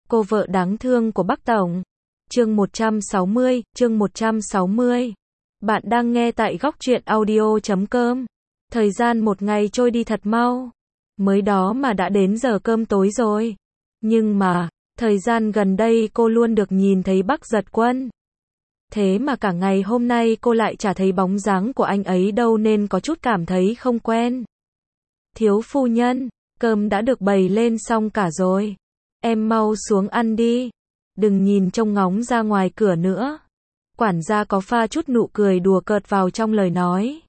Cô vợ đáng thương của Bắc Tổng. Chương 160. Bạn đang nghe tại góc truyện audio.com. Thời gian một ngày trôi đi thật mau. Mới đó mà đã đến giờ cơm tối rồi. Nhưng mà, thời gian gần đây cô luôn được nhìn thấy Bắc Giật Quân. Thế mà cả ngày hôm nay cô lại chả thấy bóng dáng của anh ấy đâu nên có chút cảm thấy không quen. Thiếu phu nhân, cơm đã được bày lên xong cả rồi. Em mau xuống ăn đi. Đừng nhìn trông ngóng ra ngoài cửa nữa. Quản gia có pha chút nụ cười đùa cợt vào trong lời nói.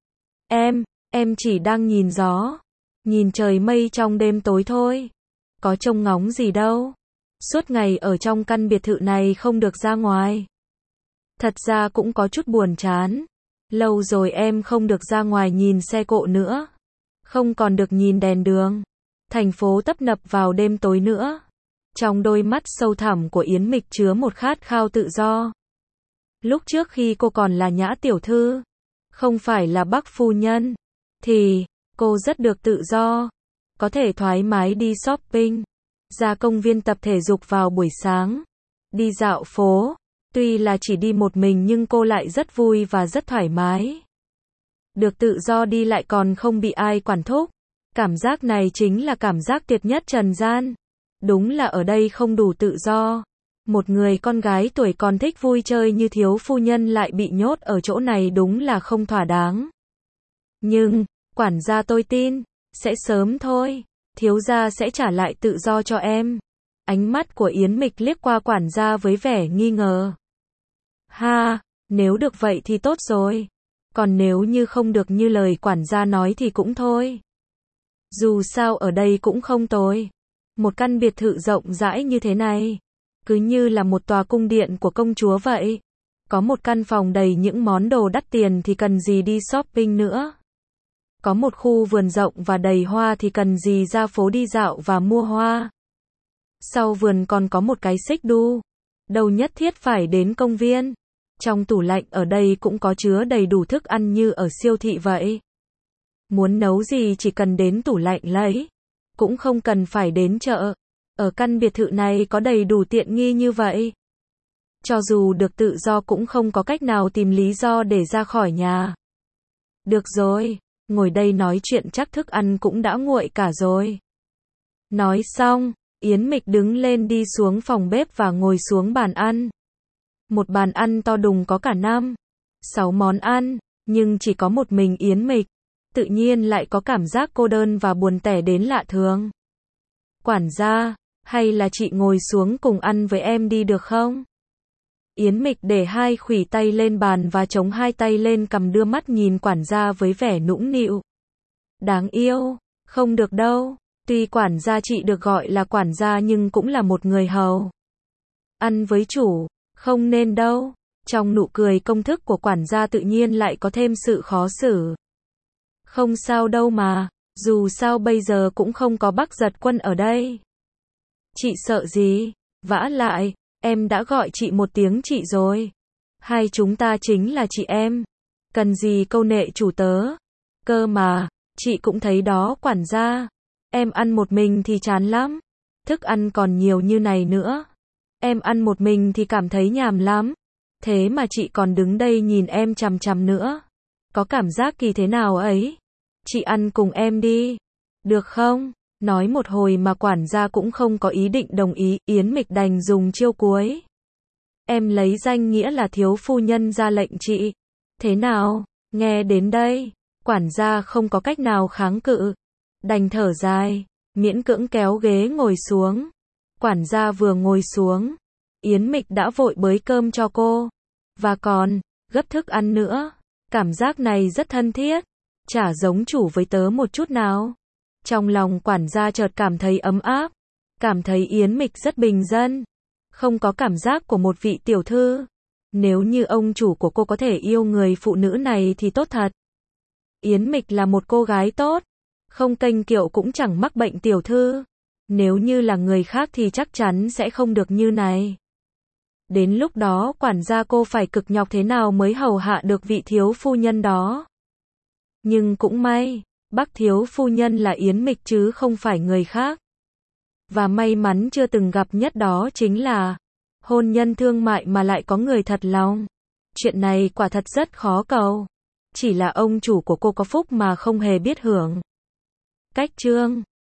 Em chỉ đang nhìn gió. Nhìn trời mây trong đêm tối thôi. Có trông ngóng gì đâu. Suốt ngày ở trong căn biệt thự này không được ra ngoài. Thật ra cũng có chút buồn chán. Lâu rồi em không được ra ngoài nhìn xe cộ nữa. Không còn được nhìn đèn đường. Thành phố tấp nập vào đêm tối nữa. Trong đôi mắt sâu thẳm của Yến Mịch chứa một khát khao tự do. Lúc trước khi cô còn là Nhã tiểu thư, không phải là Bắc phu nhân, thì cô rất được tự do, có thể thoải mái đi shopping, ra công viên tập thể dục vào buổi sáng, đi dạo phố. Tuy là chỉ đi một mình nhưng cô lại rất vui và rất thoải mái. Được tự do đi lại còn không bị ai quản thúc. Cảm giác này chính là cảm giác tuyệt nhất trần gian. Đúng là ở đây không đủ tự do. Một người con gái tuổi còn thích vui chơi như thiếu phu nhân lại bị nhốt ở chỗ này đúng là không thỏa đáng. Nhưng, quản gia tôi tin, sẽ sớm thôi. Thiếu gia sẽ trả lại tự do cho em. Ánh mắt của Yến Mịch liếc qua quản gia với vẻ nghi ngờ. Ha, nếu được vậy thì tốt rồi. Còn nếu như không được như lời quản gia nói thì cũng thôi. Dù sao ở đây cũng không tồi. Một căn biệt thự rộng rãi như thế này, cứ như là một tòa cung điện của công chúa vậy. Có một căn phòng đầy những món đồ đắt tiền thì cần gì đi shopping nữa. Có một khu vườn rộng và đầy hoa thì cần gì ra phố đi dạo và mua hoa. Sau vườn còn có một cái xích đu. Đâu nhất thiết phải đến công viên. Trong tủ lạnh ở đây cũng có chứa đầy đủ thức ăn như ở siêu thị vậy. Muốn nấu gì chỉ cần đến tủ lạnh lấy. Cũng không cần phải đến chợ. Ở căn biệt thự này có đầy đủ tiện nghi như vậy. Cho dù được tự do cũng không có cách nào tìm lý do để ra khỏi nhà. Được rồi, ngồi đây nói chuyện chắc thức ăn cũng đã nguội cả rồi. Nói xong, Yến Mịch đứng lên đi xuống phòng bếp và ngồi xuống bàn ăn. Một bàn ăn to đùng có cả 6 món ăn, nhưng chỉ có một mình Yến Mịch. Tự nhiên lại có cảm giác cô đơn và buồn tẻ đến lạ thường. Quản gia, hay là chị ngồi xuống cùng ăn với em đi được không? Yến Mịch để hai khuỷu tay lên bàn và chống hai tay lên cằm đưa mắt nhìn quản gia với vẻ nũng nịu. Đáng yêu, không được đâu. Tuy quản gia chị được gọi là quản gia nhưng cũng là một người hầu. Ăn với chủ, không nên đâu. Trong nụ cười công thức của quản gia tự nhiên lại có thêm sự khó xử. Không sao đâu mà, dù sao bây giờ cũng không có Bắc Giật Quân ở đây. Chị sợ gì? Vả lại, em đã gọi chị một tiếng chị rồi. Hai chúng ta chính là chị em. Cần gì câu nệ chủ tớ? Cơ mà, chị cũng thấy đó quản gia. Em ăn một mình thì chán lắm. Thức ăn còn nhiều như này nữa. Em ăn một mình thì cảm thấy nhàm lắm. Thế mà chị còn đứng đây nhìn em chằm chằm nữa. Có cảm giác kỳ thế nào ấy? Chị ăn cùng em đi. Được không? Nói một hồi mà quản gia cũng không có ý định đồng ý, Yến Mịch đành dùng chiêu cuối. Em lấy danh nghĩa là thiếu phu nhân ra lệnh chị. Thế nào? Nghe đến đây, quản gia không có cách nào kháng cự. Đành thở dài, miễn cưỡng kéo ghế ngồi xuống. Quản gia vừa ngồi xuống, Yến Mịch đã vội bới cơm cho cô. Và còn, gấp thức ăn nữa. Cảm giác này rất thân thiết. Chả giống chủ với tớ một chút nào. Trong lòng quản gia chợt cảm thấy ấm áp. Cảm thấy Yến Mịch rất bình dân. Không có cảm giác của một vị tiểu thư. Nếu như ông chủ của cô có thể yêu người phụ nữ này thì tốt thật. Yến Mịch là một cô gái tốt. Không kênh kiệu cũng chẳng mắc bệnh tiểu thư. Nếu như là người khác thì chắc chắn sẽ không được như này. Đến lúc đó quản gia cô phải cực nhọc thế nào mới hầu hạ được vị thiếu phu nhân đó. Nhưng cũng may, Bắc thiếu phu nhân là Yến Mịch chứ không phải người khác. và may mắn chưa từng gặp nhất đó chính là hôn nhân thương mại mà lại có người thật lòng. Chuyện này quả thật rất khó cầu. Chỉ là ông chủ của cô có phúc mà không hề biết hưởng. Cách chương